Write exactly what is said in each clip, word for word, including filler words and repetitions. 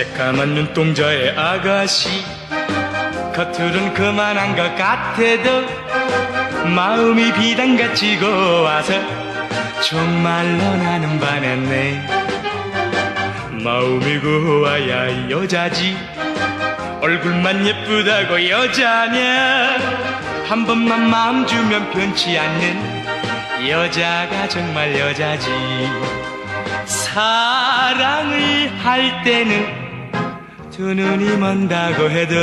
새까만 눈동자의 아가씨, 겉으론 그만한 것 같아도 마음이 비단같이 고와서 정말로 나는 반했네. 마음이 고와야 여자지, 얼굴만 예쁘다고 여자냐. 한 번만 마음 주면 변치 않는 여자가 정말 여자지. 사랑을 할 때는 두 눈이 먼다고 해도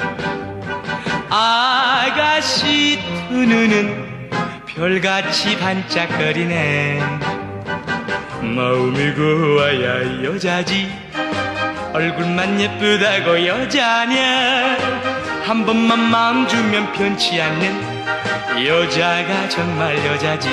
아가씨 두 눈은 별같이 반짝거리네. 마음이 고와야 여자지, 얼굴만 예쁘다고 여자냐. 한 번만 마음 주면 변치 않는 여자가 정말 여자지.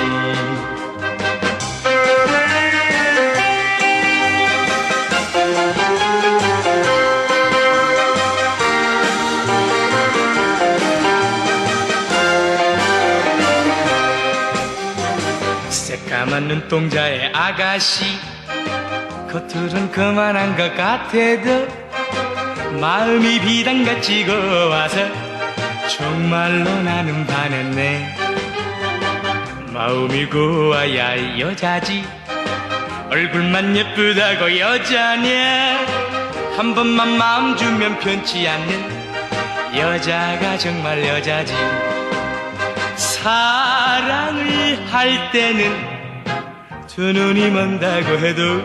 새까만 눈동자의 아가씨, 겉으론 그만한 것 같아도 마음이 비단같이 고와서 정말로 나는 반했네. 마음이 고와야 여자지, 얼굴만 예쁘다고 여자냐. 한 번만 마음 주면 변치 않는 여자가 정말 여자지. 사랑을 할 때는 두 눈이 먼다고 해도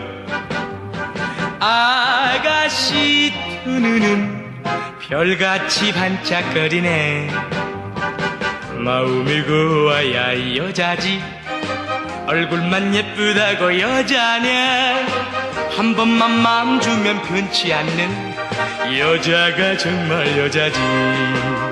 아가씨 두 눈은 별같이 반짝거리네. 마음이 고와야 여자지, 얼굴만 예쁘다고 여자냐. 한 번만 마음 주면 변치 않는 여자가 정말 여자지.